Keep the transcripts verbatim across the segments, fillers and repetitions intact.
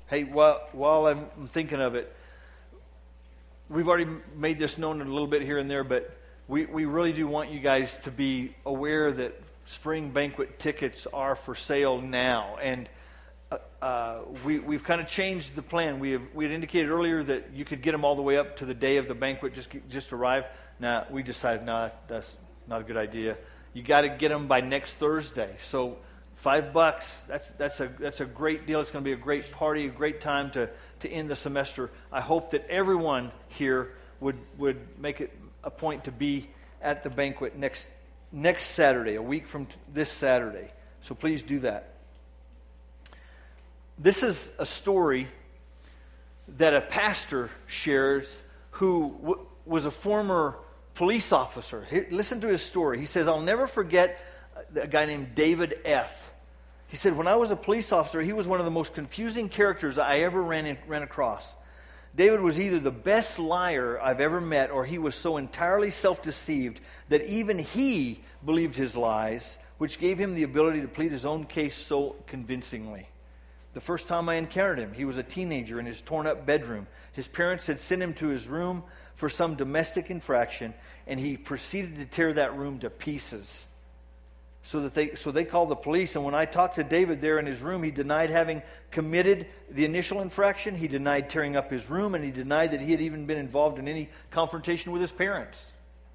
Hey, while, while I'm thinking of it, we've already made this known a little bit here and there, but we, we really do want you guys to be aware that spring banquet tickets are for sale now. And uh, uh, we, we've kind of changed the plan. We have, we had indicated earlier that you could get them all the way up to the day of the banquet, just just arrive. Now, we decided, no, nah, that's not a good idea. You got to get them by next Thursday. So five bucks, that's that's a that's a great deal. It's going to be a great party, a great time to, to end the semester. I hope that everyone here would would make it a point to be at the banquet next next Saturday, a week from t- this Saturday. So please do that. This is a story that a pastor shares who w- was a former police officer. He, listen to his story. He says, I'll never forget a guy named David F. He said, when I was a police officer, he was one of the most confusing characters I ever ran in, ran across. David was either the best liar I've ever met, or he was so entirely self-deceived that even he believed his lies, which gave him the ability to plead his own case so convincingly. The first time I encountered him, he was a teenager in his torn-up bedroom. His parents had sent him to his room for some domestic infraction, and he proceeded to tear that room to pieces. So that they so they called the police, and when I talked to David there in his room, he denied having committed the initial infraction, he denied tearing up his room, and he denied that he had even been involved in any confrontation with his parents.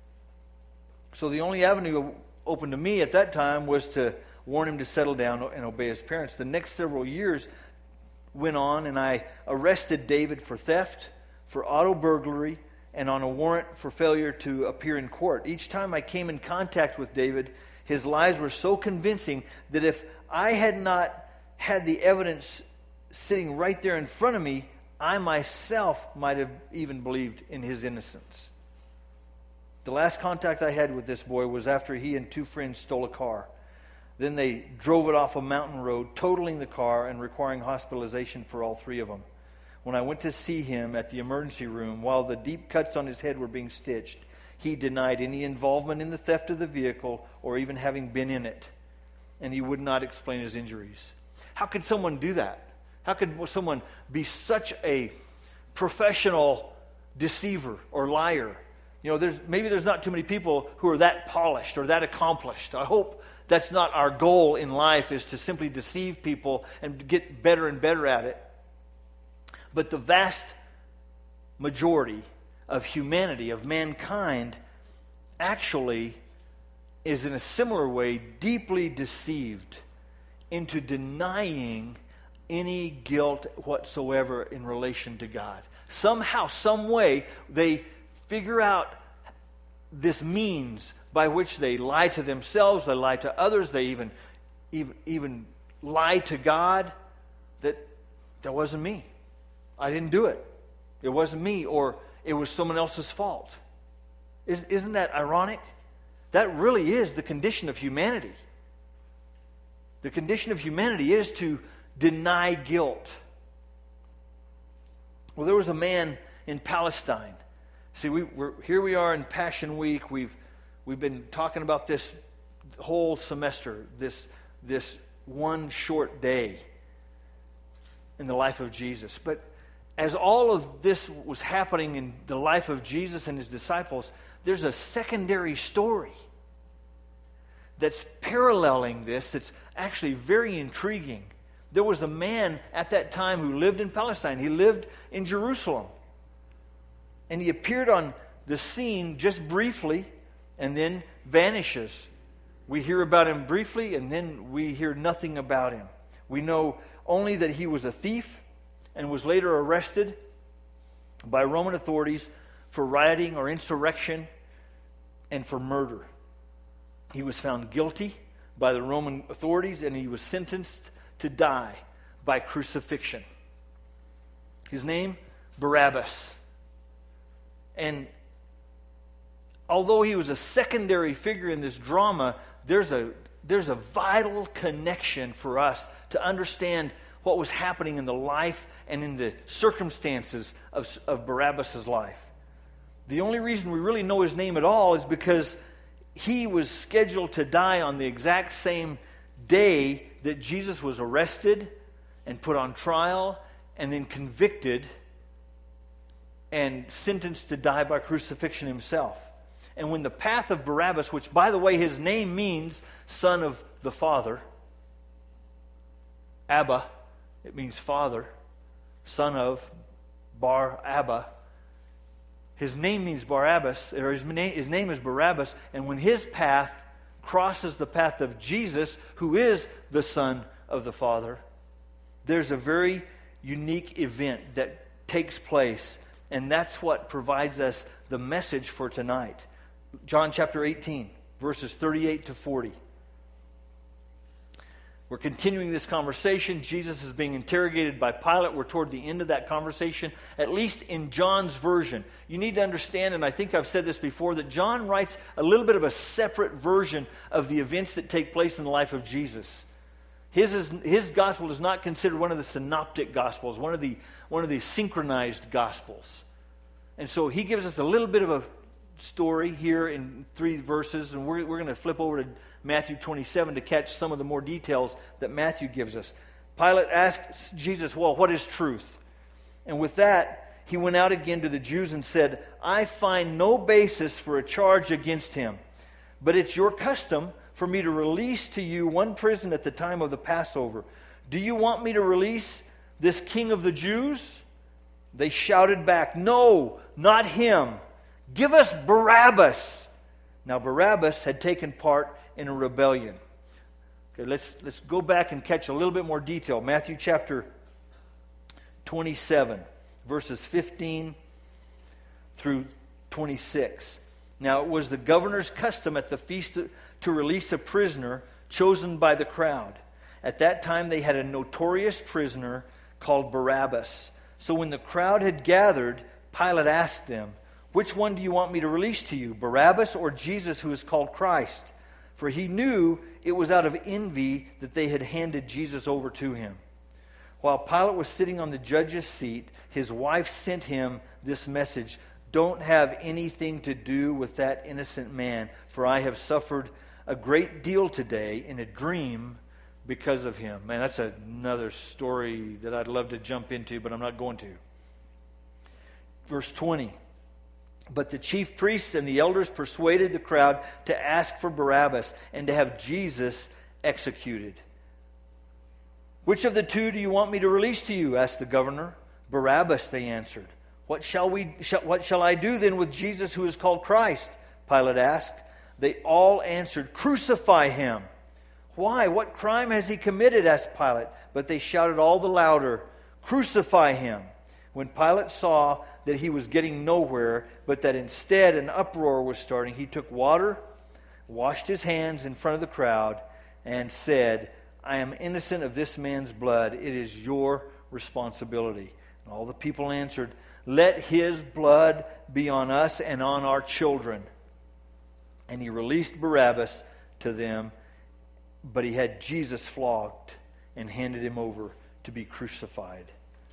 So the only avenue open to me at that time was to warn him to settle down and obey his parents. The next several years went on, and I arrested David for theft, for auto burglary, and on a warrant for failure to appear in court. Each time I came in contact with David, his lies were so convincing that if I had not had the evidence sitting right there in front of me, I myself might have even believed in his innocence. The last contact I had with this boy was after he and two friends stole a car. Then they drove it off a mountain road, totaling the car and requiring hospitalization for all three of them. When I went to see him at the emergency room, while the deep cuts on his head were being stitched, he denied any involvement in the theft of the vehicle or even having been in it. And he would not explain his injuries. How could someone do that? How could someone be such a professional deceiver or liar? You know, there's maybe there's not too many people who are that polished or that accomplished. I hope that's not our goal in life, is to simply deceive people and get better and better at it. But the vast majority of humanity, of mankind, actually is in a similar way deeply deceived into denying any guilt whatsoever in relation to God. Somehow, some way, they figure out this means by which they lie to themselves, they lie to others, they even even, even lie to God, that that wasn't me. I didn't do it. It wasn't me, or it was someone else's fault. Is, isn't that ironic? That really is the condition of humanity. The condition of humanity is to deny guilt. Well, there was a man in Palestine. See, we, we're, here we are in Passion Week. We've we've been talking about this whole semester, this this one short day in the life of Jesus. But as all of this was happening in the life of Jesus and his disciples, there's a secondary story that's paralleling this that's actually very intriguing. There was a man at that time who lived in Palestine. He lived in Jerusalem. And he appeared on the scene just briefly and then vanishes. We hear about him briefly and then we hear nothing about him. We know only that he was a thief and was later arrested by Roman authorities for rioting or insurrection and for murder. He was found guilty by the Roman authorities and he was sentenced to die by crucifixion. His name, Barabbas. And although he was a secondary figure in this drama, there's a there's a vital connection for us to understand what was happening in the life and in the circumstances of, of Barabbas' life. The only reason we really know his name at all is because he was scheduled to die on the exact same day that Jesus was arrested and put on trial and then convicted and sentenced to die by crucifixion himself. And when the path of Barabbas, which, by the way, his name means son of the Father, Abba, it means father, son of Bar Abba. His name means Barabbas, or his name, his name is Barabbas, and when his path crosses the path of Jesus, who is the Son of the Father, there's a very unique event that takes place, and that's what provides us the message for tonight. John chapter eighteen, verses thirty-eight to forty. We're continuing this conversation. Jesus is being interrogated by Pilate. We're toward the end of that conversation, at least in John's version. You need to understand, and I think I've said this before, that John writes a little bit of a separate version of the events that take place in the life of Jesus. His, is, his gospel is not considered one of the synoptic gospels, one of the, one of the synchronized gospels. And so he gives us a little bit of a story here in three verses, and we're, we're going to flip over to Matthew twenty-seven to catch some of the more details that Matthew gives us. Pilate asks Jesus, well, what is truth? And with that, he went out again to the Jews and said, I find no basis for a charge against him, but it's your custom for me to release to you one prisoner at the time of the Passover. Do you want me to release this king of the Jews? They shouted back, no, not him. Give us Barabbas. Now Barabbas had taken part in a rebellion. Okay, let's let's go back and catch a little bit more detail. Matthew chapter twenty-seven, verses fifteen through twenty-six. Now it was the governor's custom at the feast to, to release a prisoner chosen by the crowd. At that time they had a notorious prisoner called Barabbas. So when the crowd had gathered, Pilate asked them, which one do you want me to release to you, Barabbas or Jesus who is called Christ? For he knew it was out of envy that they had handed Jesus over to him. While Pilate was sitting on the judge's seat, his wife sent him this message, don't have anything to do with that innocent man, for I have suffered a great deal today in a dream because of him. Man, that's another story that I'd love to jump into, but I'm not going to. Verse twenty. But the chief priests and the elders persuaded the crowd to ask for Barabbas and to have Jesus executed. Which of the two do you want me to release to you? Asked the governor. Barabbas, they answered. What shall we? Shall, what shall I do then with Jesus who is called Christ? Pilate asked. They all answered, crucify him. Why? What crime has he committed? Asked Pilate. But they shouted all the louder, crucify him. When Pilate saw that he was getting nowhere, but that instead an uproar was starting, he took water, washed his hands in front of the crowd, and said, I am innocent of this man's blood. It is your responsibility. And all the people answered, let his blood be on us and on our children. And he released Barabbas to them, but he had Jesus flogged and handed him over to be crucified.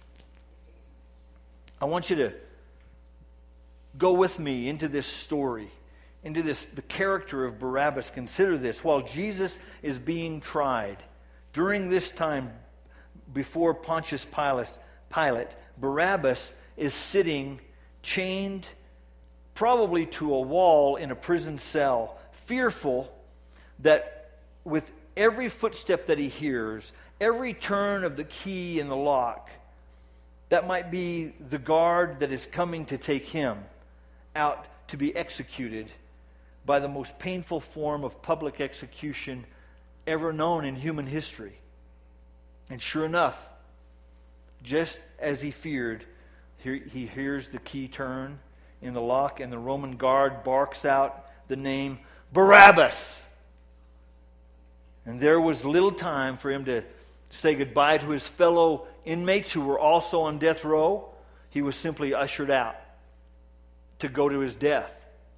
I want you to go with me into this story, into this the character of Barabbas. Consider this. While Jesus is being tried, during this time before Pontius Pilate, Pilate, Barabbas is sitting chained probably to a wall in a prison cell, fearful that with every footstep that he hears, every turn of the key in the lock, that might be the guard that is coming to take him out to be executed by the most painful form of public execution ever known in human history. And sure enough, just as he feared, he, he hears the key turn in the lock, and the Roman guard barks out the name Barabbas. And there was little time for him to say goodbye to his fellow inmates who were also on death row. He was simply ushered out to go to his death.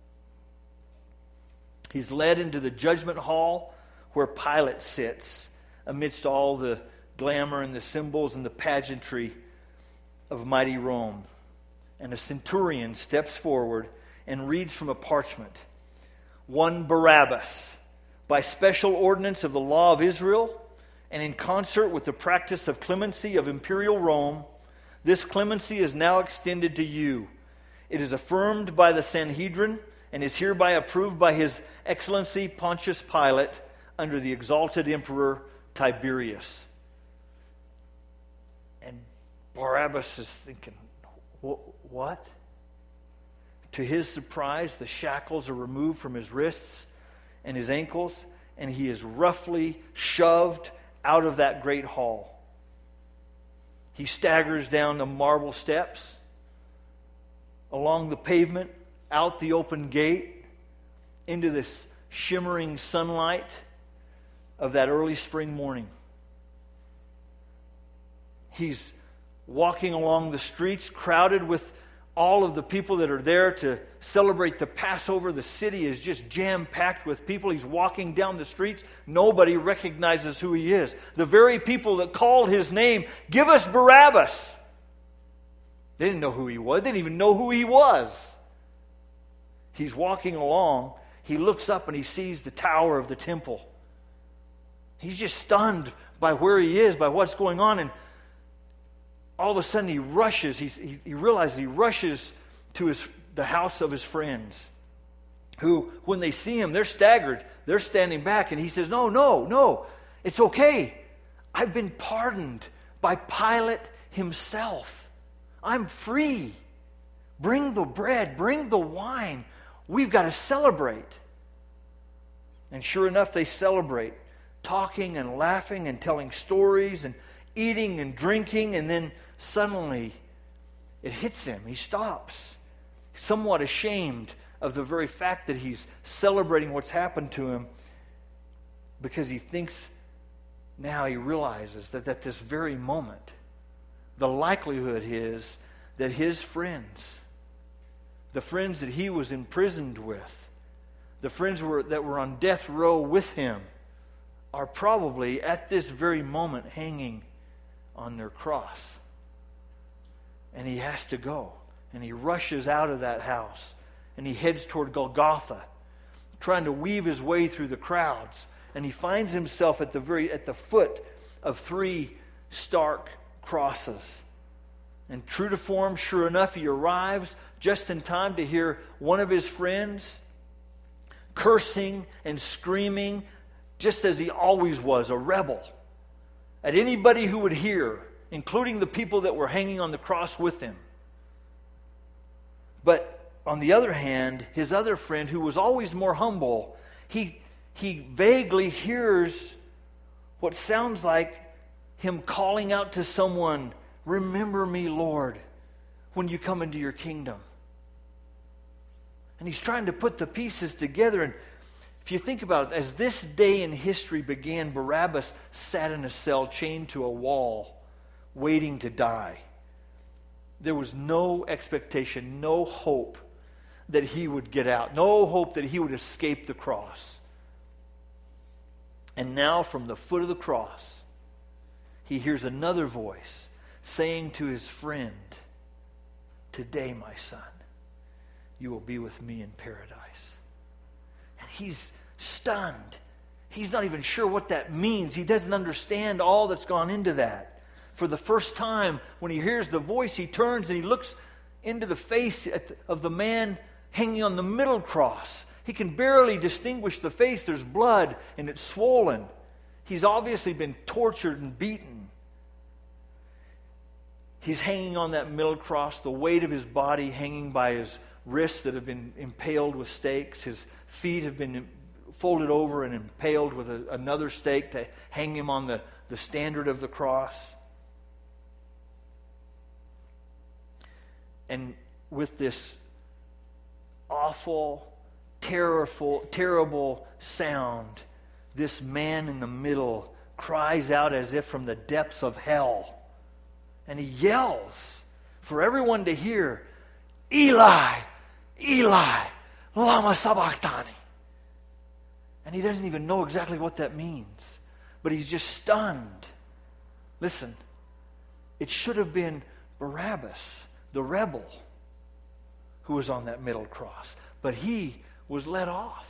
He's led into the judgment hall where Pilate sits amidst all the glamour and the symbols and the pageantry of mighty Rome. And a centurion steps forward and reads from a parchment, one Barabbas, by special ordinance of the law of Israel, and in concert with the practice of clemency of imperial Rome, This clemency is now extended to you. It is affirmed by the Sanhedrin and is hereby approved by His Excellency Pontius Pilate under the exalted Emperor Tiberius." And Barabbas is thinking, what? To his surprise, the shackles are removed from his wrists and his ankles, and he is roughly shoved out of that great hall. He staggers down the marble steps, along the pavement, out the open gate, into this shimmering sunlight of that early spring morning. He's walking along the streets, crowded with all of the people that are there to celebrate the Passover. The city is just jam-packed with people. He's walking down the streets. Nobody recognizes who he is. The very people that called his name, "Give us Barabbas!" They didn't know who he was. They didn't even know who he was. He's walking along. He looks up and he sees the tower of the temple. He's just stunned by where he is, by what's going on. And all of a sudden he rushes. He's, he, he realizes he rushes to his, the house of his friends, who, when they see him, they're staggered. They're standing back. And he says, no, no, no. It's okay. I've been pardoned by Pilate himself. I'm free. Bring the bread. Bring the wine. We've got to celebrate. And sure enough, they celebrate, talking and laughing and telling stories and eating and drinking, and then suddenly it hits him. He stops, somewhat ashamed of the very fact that he's celebrating what's happened to him, because he thinks, now he realizes that at this very moment, the likelihood is that his friends, the friends that he was imprisoned with, the friends were, that were on death row with him, are probably at this very moment hanging on their cross. And he has to go. And he rushes out of that house. And he heads toward Golgotha, trying to weave his way through the crowds. And he finds himself at the very at the foot of three stark crosses. And true to form, sure enough, he arrives just in time to hear one of his friends cursing and screaming, just as he always was, a rebel, at anybody who would hear, including the people that were hanging on the cross with him. But on the other hand, his other friend, who was always more humble, he, he vaguely hears what sounds like him calling out to someone, "Remember me, Lord, when you come into your kingdom." And he's trying to put the pieces together. And if you think about it, as this day in history began, Barabbas sat in a cell chained to a wall, waiting to die. There was no expectation, no hope that he would get out, no hope that he would escape the cross. And now from the foot of the cross, he hears another voice saying to his friend, "Today, my son, you will be with me in paradise." And he's stunned. He's not even sure what that means. He doesn't understand all that's gone into that. For the first time, when he hears the voice, he turns and he looks into the face of the man hanging on the middle cross. He can barely distinguish the face. There's blood and it's swollen. He's obviously been tortured and beaten. He's hanging on that middle cross, the weight of his body hanging by his wrists that have been impaled with stakes. His feet have been folded over and impaled with a, another stake to hang him on the, the standard of the cross. And with this awful, terrible, terrible sound, this man in the middle cries out as if from the depths of hell. And he yells for everyone to hear, "Eli, Eli, lama sabachthani." And he doesn't even know exactly what that means. But he's just stunned. Listen, it should have been Barabbas, the rebel, who was on that middle cross. But he was let off.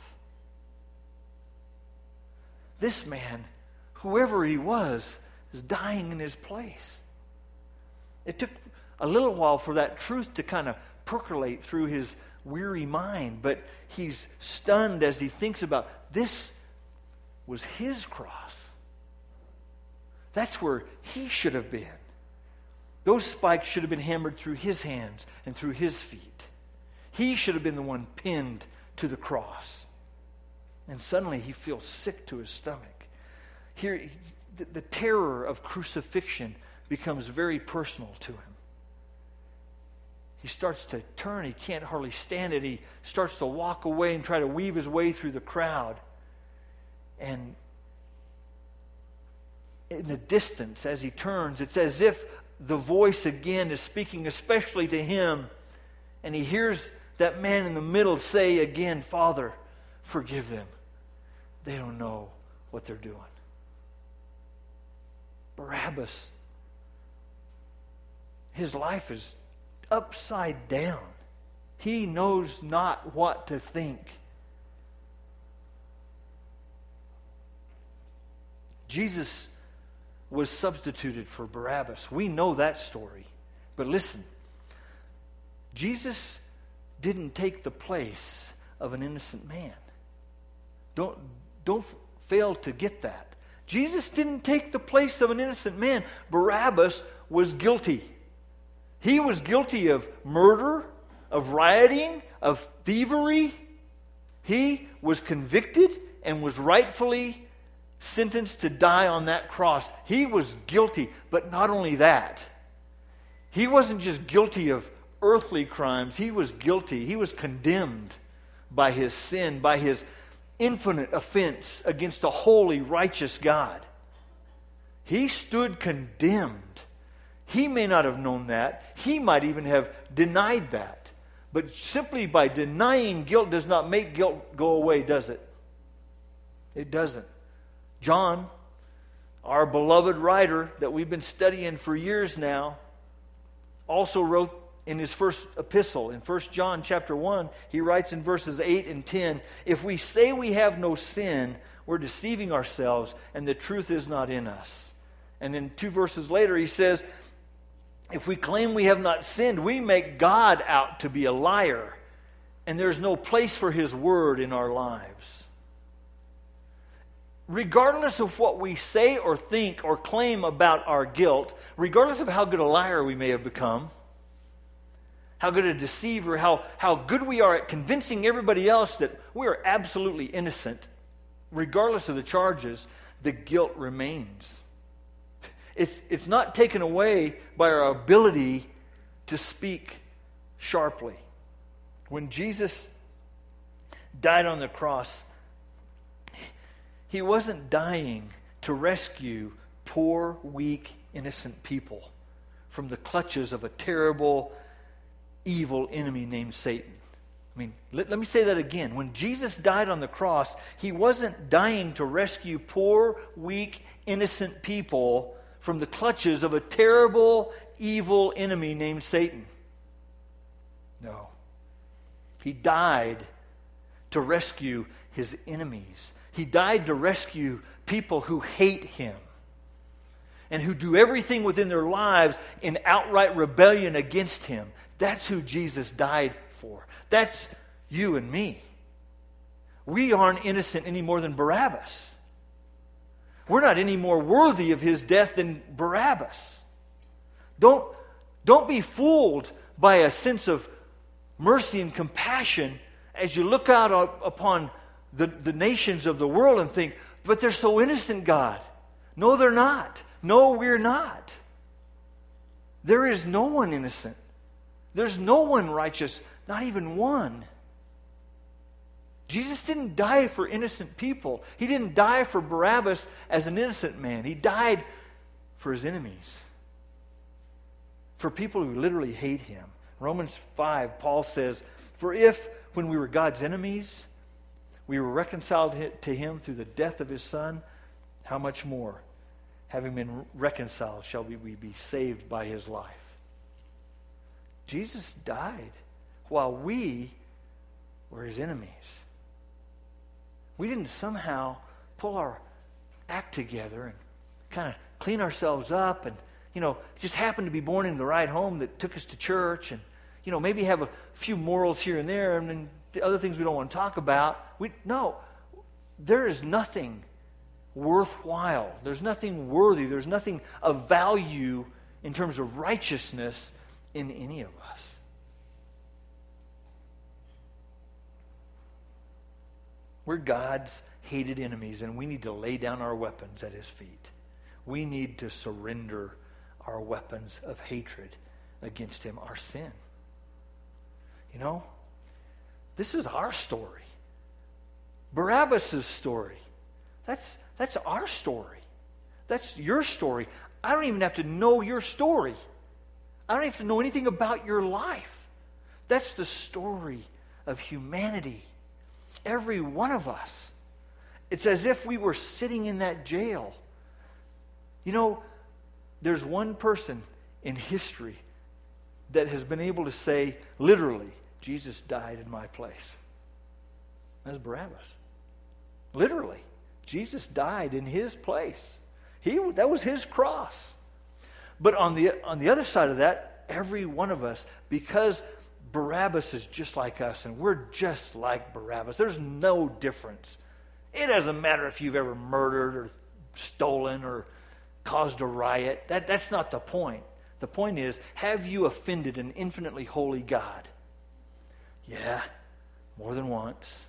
This man, whoever he was, is dying in his place. It took a little while for that truth to kind of percolate through his weary mind. But he's stunned as he thinks about this was his cross. That's where he should have been. Those spikes should have been hammered through his hands and through his feet. He should have been the one pinned to the cross. And suddenly he feels sick to his stomach. Here, the, the terror of crucifixion becomes very personal to him. He starts to turn. He can't hardly stand it. He starts to walk away and try to weave his way through the crowd. And in the distance, as he turns, it's as if the voice again is speaking especially to him. And he hears that man in the middle say again, "Father, forgive them. They don't know what they're doing." Barabbas, his life is upside down. He knows not what to think. Jesus was substituted for Barabbas. We know that story. But listen, Jesus didn't take the place of an innocent man. Don't, don't fail to get that. Jesus didn't take the place of an innocent man. Barabbas was guilty. He was guilty of murder, of rioting, of thievery. He was convicted and was rightfully sentenced to die on that cross. He was guilty, but not only that. He wasn't just guilty of earthly crimes. He was guilty. He was condemned by his sin, by his infinite offense against a holy, righteous God. He stood condemned. He may not have known that. He might even have denied that. But simply by denying guilt does not make guilt go away, does it? It doesn't. John, our beloved writer that we've been studying for years now, also wrote in his first epistle, in First John chapter one, he writes in verses eight and ten, "If we say we have no sin, we're deceiving ourselves, and the truth is not in us." And then two verses later he says, "If we claim we have not sinned, we make God out to be a liar, and there's no place for his word in our lives." Regardless of what we say or think or claim about our guilt, regardless of how good a liar we may have become, how good a deceiver, how, how good we are at convincing everybody else that we are absolutely innocent, regardless of the charges, the guilt remains. It's, it's not taken away by our ability to speak sharply. When Jesus died on the cross, he wasn't dying to rescue poor, weak, innocent people from the clutches of a terrible, evil enemy named Satan. I mean, let, let me say that again. When Jesus died on the cross, he wasn't dying to rescue poor, weak, innocent people from the clutches of a terrible, evil enemy named Satan. No. He died to rescue his enemies. He died to rescue people who hate him and who do everything within their lives in outright rebellion against him. That's who Jesus died for. That's you and me. We aren't innocent any more than Barabbas. We're not any more worthy of his death than Barabbas. Don't, don't be fooled by a sense of mercy and compassion as you look out upon the, the nations of the world and think, but they're so innocent, God. No, they're not. No, we're not. There is no one innocent. There's no one righteous, not even one. Jesus didn't die for innocent people. He didn't die for Barabbas as an innocent man. He died for his enemies, for people who literally hate him. Romans five, Paul says, "For if, when we were God's enemies, we were reconciled to him through the death of his Son, how much more, having been reconciled, shall we be saved by his life?" Jesus died while we were his enemies. We didn't somehow pull our act together and kind of clean ourselves up and you know, just happened to be born in the right home that took us to church, and, you know, maybe have a few morals here and there, and then the other things we don't want to talk about. We no, there is nothing worthwhile. There's nothing worthy. There's nothing of value in terms of righteousness in any of us. We're God's hated enemies, and we need to lay down our weapons at His feet. We need to surrender our weapons of hatred against Him, our sin. You know, this is our story. Barabbas' story. That's, that's our story. That's your story. I don't even have to know your story. I don't have to know anything about your life. That's the story of humanity. Every one of us. It's as if we were sitting in that jail. You know, there's one person in history that has been able to say, literally, Jesus died in my place. That's Barabbas. Literally, Jesus died in his place. He, that was his cross. But on the, on the other side of that, every one of us, because Barabbas is just like us, and we're just like Barabbas. There's no difference. It doesn't matter if you've ever murdered or stolen or caused a riot. That, that's not the point. The point is, have you offended an infinitely holy God? Yeah, more than once.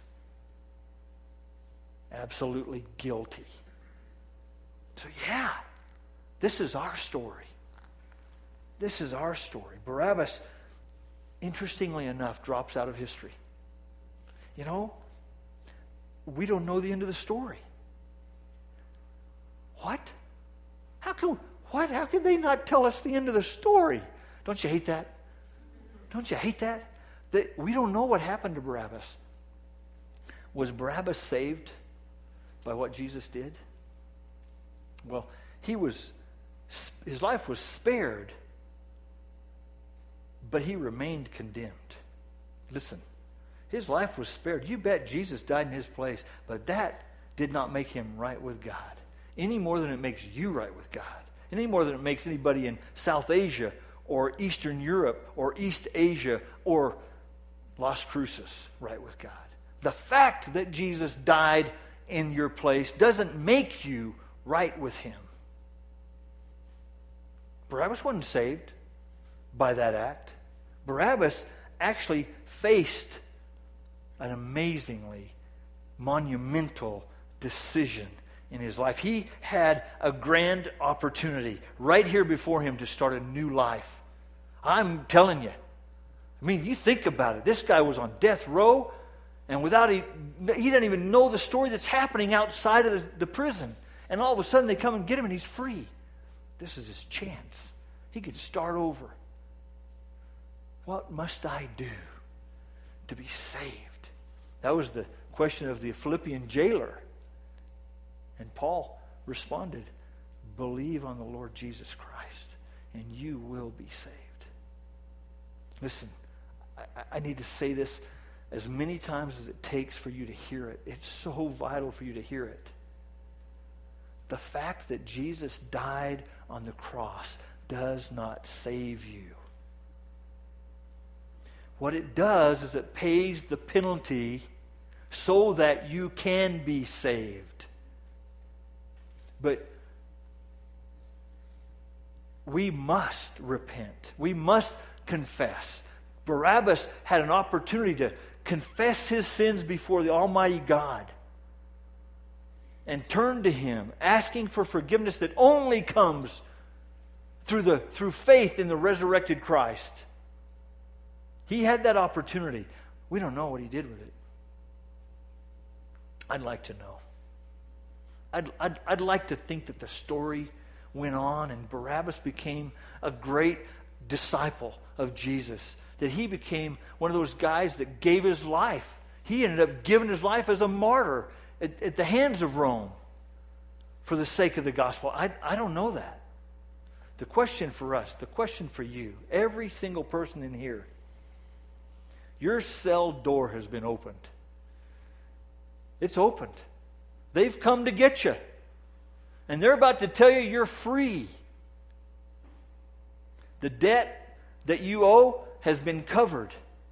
Absolutely guilty. So yeah, this is our story. This is our story. Barabbas, interestingly enough, drops out of history. You know, we don't know the end of the story. What? How can what? How can they not tell us the end of the story? Don't you hate that? Don't you hate that? That we don't know what happened to Barabbas. Was Barabbas saved by what Jesus did? Well, he was. His life was spared, but he remained condemned. Listen, his life was spared. You bet Jesus died in his place, but that did not make him right with God, any more than it makes you right with God, any more than it makes anybody in South Asia or Eastern Europe or East Asia or Las Cruces right with God. The fact that Jesus died in your place doesn't make you right with him. Barabbas wasn't saved by that act. Barabbas actually faced an amazingly monumental decision in his life. He had a grand opportunity right here before him to start a new life. I'm telling you. I mean, you think about it. This guy was on death row, and without he, he doesn't even know the story that's happening outside of the, the prison. And all of a sudden they come and get him, and he's free. This is his chance. He could start over. What must I do to be saved? That was the question of the Philippian jailer. And Paul responded, believe on the Lord Jesus Christ, and you will be saved. Listen, I, I need to say this as many times as it takes for you to hear it. It's so vital for you to hear it. The fact that Jesus died on the cross does not save you. What it does is it pays the penalty so that you can be saved. But we must repent. We must confess. Barabbas had an opportunity to confess his sins before the Almighty God and turn to him, asking for forgiveness that only comes through the through faith in the resurrected Christ. He had that opportunity. We don't know what he did with it. I'd like to know. I'd, I'd, I'd like to think that the story went on and Barabbas became a great disciple of Jesus. That he became one of those guys that gave his life. He ended up giving his life as a martyr at, at the hands of Rome for the sake of the gospel. I, I don't know that. The question for us, the question for you, every single person in here, your cell door has been opened. It's opened. They've come to get you. And they're about to tell you you're free. The debt that you owe has been covered.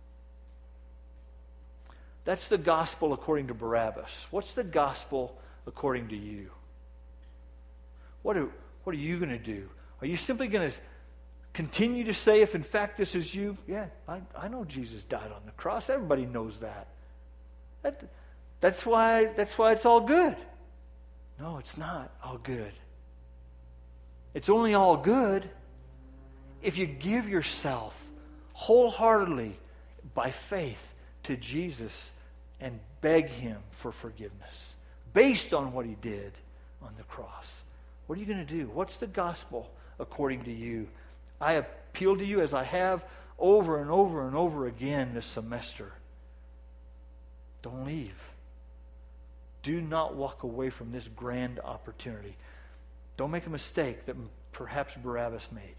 That's the gospel according to Barabbas. What's the gospel according to you? What are, what are you going to do? Are you simply going to continue to say, if in fact this is you, yeah, I, I know Jesus died on the cross. Everybody knows that. that that's why, that's why it's all good. No, it's not all good. It's only all good if you give yourself wholeheartedly by faith to Jesus and beg Him for forgiveness based on what He did on the cross. What are you going to do? What's the gospel according to you? I appeal to you, as I have over and over and over again this semester. Don't leave. Do not walk away from this grand opportunity. Don't make a mistake that perhaps Barabbas made.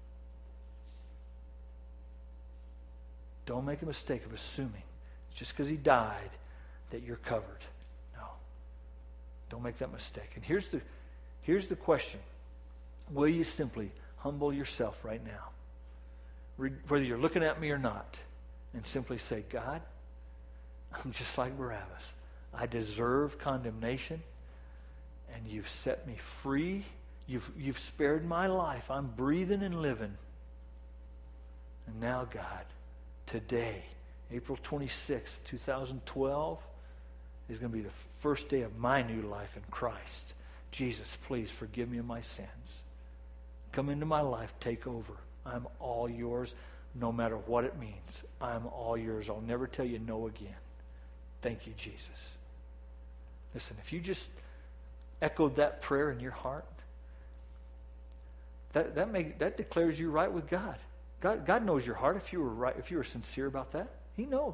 Don't make a mistake of assuming just because he died that you're covered. No. Don't make that mistake. And here's the, here's the question. Will you simply humble yourself right now, Re- whether you're looking at me or not, and simply say, God, I'm just like Barabbas. I deserve condemnation, and you've set me free. You've, you've spared my life. I'm breathing and living. And now, God, today, April twenty-sixth, twenty twelve, is going to be the first day of my new life in Christ. Jesus, please forgive me of my sins. Come into my life, take over. I'm all yours, no matter what it means. I'm all yours. I'll never tell you no again. Thank you, Jesus. Listen, if you just echoed that prayer in your heart, that that make, that declares you right with God. God. God knows your heart. If you were right, if you were sincere about that, He knows.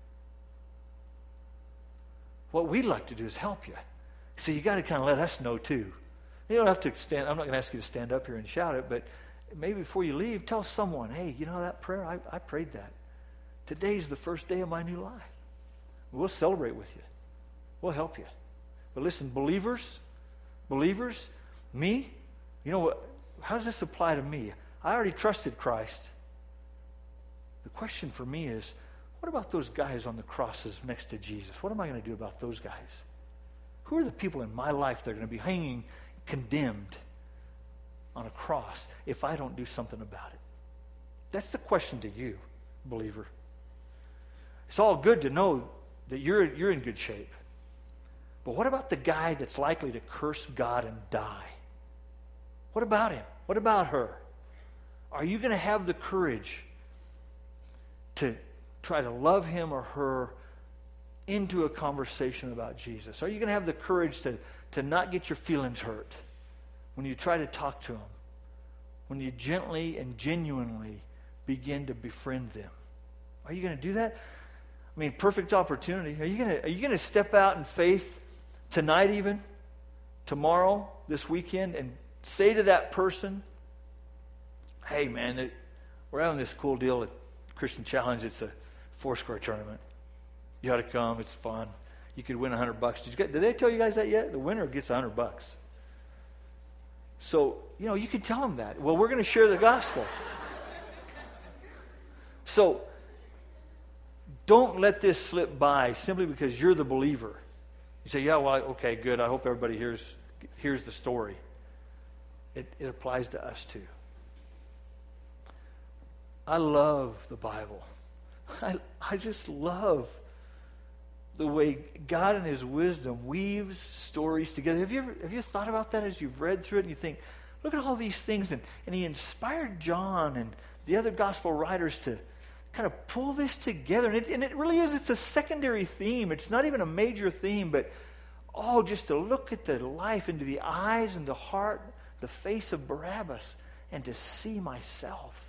What we'd like to do is help you. So you got to kind of let us know too. You don't have to stand. I'm not going to ask you to stand up here and shout it, but maybe before you leave, tell someone, hey, you know that prayer? I, I prayed that. Today's the first day of my new life. We'll celebrate with you. We'll help you. But listen, believers, believers, me, you know what? How does this apply to me? I already trusted Christ. The question for me is, what about those guys on the crosses next to Jesus? What am I going to do about those guys? Who are the people in my life that are going to be hanging condemned on a cross if I don't do something about it? That's the question to you, believer. It's all good to know that you're, you're in good shape. But what about the guy that's likely to curse God and die? What about him? What about her? Are you going to have the courage to try to love him or her into a conversation about Jesus? Are you going to have the courage to, to not get your feelings hurt when you try to talk to them? When you gently and genuinely begin to befriend them? Are you going to do that? I mean, perfect opportunity. Are you going to, are you going to step out in faith tonight even, tomorrow, this weekend, and say to that person, hey, man, we're having this cool deal at Christian Challenge. It's a Foursquare tournament. You ought to come. It's fun. You could win a hundred bucks. Did, you get, did they tell you guys that yet? The winner gets a hundred bucks. So, you know, you can tell them that. Well, we're going to share the gospel. So, don't let this slip by simply because you're the believer. You say, yeah, well, okay, good. I hope everybody hears hears the story. It, it applies to us too. I love the Bible. I, I just love the way God in His wisdom weaves stories together. Have you ever have you thought about that as you've read through it and you think, look at all these things, and, and He inspired John and the other gospel writers to kind of pull this together. And it, and it really is, it's a secondary theme. It's not even a major theme, but oh, just to look at the life into the eyes and the heart, the face of Barabbas, and to see myself.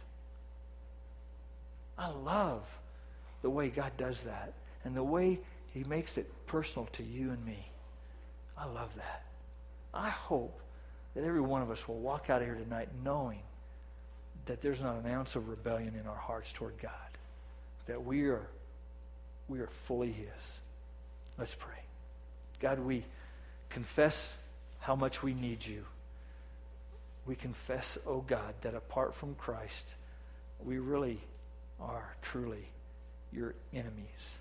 I love the way God does that and the way He makes it personal to you and me. I love that. I hope that every one of us will walk out of here tonight knowing that there's not an ounce of rebellion in our hearts toward God, that we are, we are fully His. Let's pray. God, we confess how much we need You. We confess, oh God, that apart from Christ, we really are truly your enemies.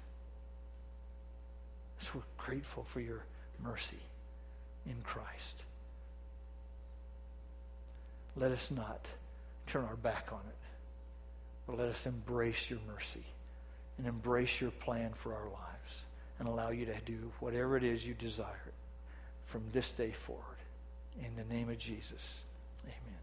So we're grateful for your mercy in Christ. Let us not turn our back on it, but let us embrace your mercy and embrace your plan for our lives and allow you to do whatever it is you desire from this day forward. In the name of Jesus, amen.